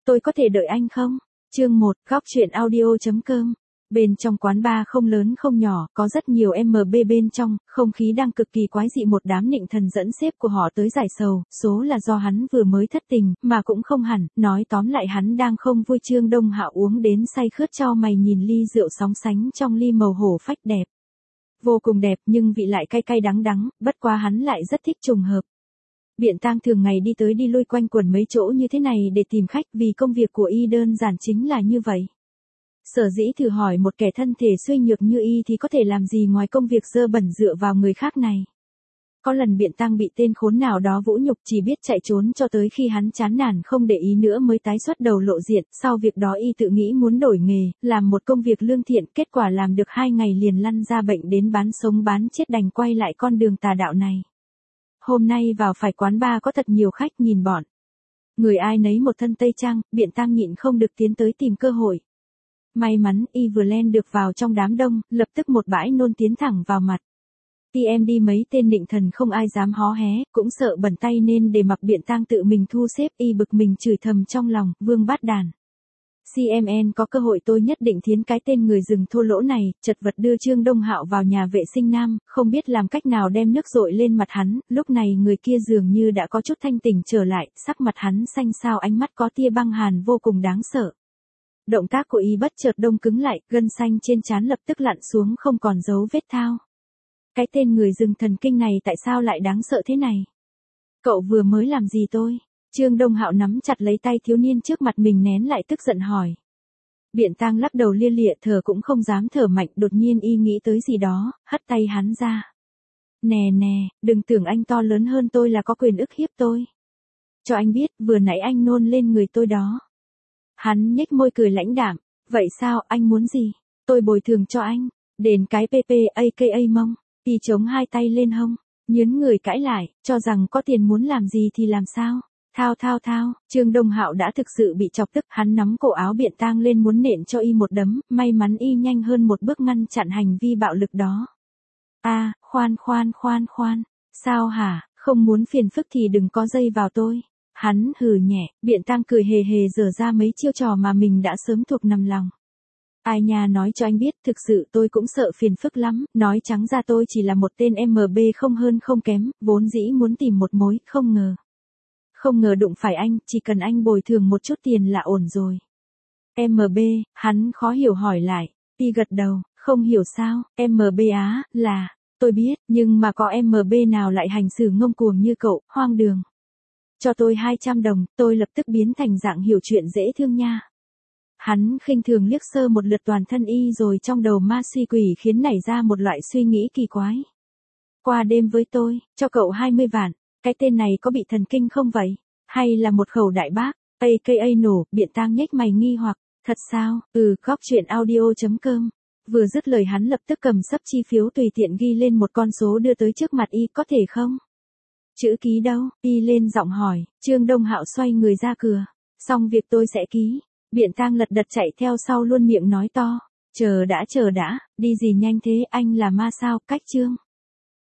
tôi có thể đợi anh không? Chương 1, góc chuyện audio.com. Bên trong quán bar không lớn không nhỏ, có rất nhiều MB bên trong, không khí đang cực kỳ quái dị. Một đám nịnh thần dẫn sếp của họ tới giải sầu, số là do hắn vừa mới thất tình, mà cũng không hẳn, nói tóm lại hắn đang không vui. Trương Đông Hạo uống đến say khướt cho mày nhìn ly rượu sóng sánh trong ly màu hổ phách đẹp. Vô cùng đẹp nhưng vị lại cay cay đắng đắng, bất quá hắn lại rất thích trùng hợp. Biện Tang thường ngày đi tới đi lui quanh quẩn mấy chỗ như thế này để tìm khách, vì công việc của y đơn giản chính là như vậy. Sở dĩ thử hỏi một kẻ thân thể suy nhược như y thì có thể làm gì ngoài công việc dơ bẩn dựa vào người khác này. Có lần Biện Tang bị tên khốn nào đó vũ nhục, chỉ biết chạy trốn cho tới khi hắn chán nản không để ý nữa mới tái xuất đầu lộ diện. Sau việc đó y tự nghĩ muốn đổi nghề, làm một công việc lương thiện, kết quả làm được 2 ngày liền lăn ra bệnh đến bán sống bán chết, đành quay lại con đường tà đạo này. Hôm nay vào phải quán bar có thật nhiều khách, nhìn bọn người ai nấy một thân tây trang, Biện Tang nhịn không được tiến tới tìm cơ hội. May mắn y vừa len được vào trong đám đông, lập tức một bãi nôn tiến thẳng vào mặt. TMD mấy tên nịnh thần không ai dám hó hé, cũng sợ bẩn tay nên để mặc Biện Tang tự mình thu xếp. Y bực mình chửi thầm trong lòng, vương bát đàn. CMN có cơ hội tôi nhất định thiến cái tên người rừng thô lỗ này. Chật vật đưa Trương Đông Hạo vào nhà vệ sinh nam, không biết làm cách nào đem nước dội lên mặt hắn. Lúc này người kia dường như đã có chút thanh tỉnh trở lại, sắc mặt hắn xanh xao, ánh mắt có tia băng hàn vô cùng đáng sợ. Động tác của y bất chợt đông cứng lại, gân xanh trên trán lập tức lặn xuống không còn dấu vết thao. Cái tên người rừng thần kinh này tại sao lại đáng sợ thế này? Cậu vừa mới làm gì tôi? Trương Đông Hạo nắm chặt lấy tay thiếu niên trước mặt mình nén lại tức giận hỏi. Biện Tang lắc đầu lia lịa, thở cũng không dám thở mạnh. Đột nhiên y nghĩ tới gì đó, hất tay hắn ra. Nè nè, đừng tưởng anh to lớn hơn tôi là có quyền ức hiếp tôi. Cho anh biết, vừa nãy anh nôn lên người tôi đó. Hắn nhếch môi cười lãnh đạm. Vậy sao, anh muốn gì? Tôi bồi thường cho anh. Đền cái PP aka mông. Y chống hai tay lên hông, nhớn người cãi lại, cho rằng có tiền muốn làm gì thì làm sao. Thao, Trương Đông Hạo đã thực sự bị chọc tức, hắn nắm cổ áo Biện Tang lên muốn nện cho y một đấm, may mắn y nhanh hơn một bước ngăn chặn hành vi bạo lực đó. Khoan, sao hả, không muốn phiền phức thì đừng có dây vào tôi. Hắn hừ nhẹ, Biện Tang cười hề hề giở ra mấy chiêu trò mà mình đã sớm thuộc nằm lòng. Ai nha, nói cho anh biết, thực sự tôi cũng sợ phiền phức lắm, nói trắng ra tôi chỉ là một tên MB không hơn không kém, vốn dĩ muốn tìm một mối, không ngờ đụng phải anh, chỉ cần anh bồi thường một chút tiền là ổn rồi. MB, hắn khó hiểu hỏi lại, y gật đầu, không hiểu sao, MB á, là, tôi biết, nhưng mà có MB nào lại hành xử ngông cuồng như cậu, hoang đường. Cho tôi 200 đồng, tôi lập tức biến thành dạng hiểu chuyện dễ thương nha. Hắn khinh thường liếc sơ một lượt toàn thân y rồi trong đầu ma suy quỷ khiến nảy ra một loại suy nghĩ kỳ quái. Qua đêm với tôi, cho cậu 20 vạn, cái tên này có bị thần kinh không vậy? Hay là một khẩu đại bác, aka nổ? Biện Tang nhếch mày nghi hoặc, thật sao? Góc chuyện audio.com. Vừa dứt lời hắn lập tức cầm xấp chi phiếu tùy tiện ghi lên một con số đưa tới trước mặt y, có thể không? Chữ ký đâu? Y lên giọng hỏi. Trương Đông Hạo xoay người ra cửa. Xong việc tôi sẽ ký. Biện Tang lật đật chạy theo sau luôn miệng nói to. Chờ đã, đi gì nhanh thế, anh là ma sao? Cách Trương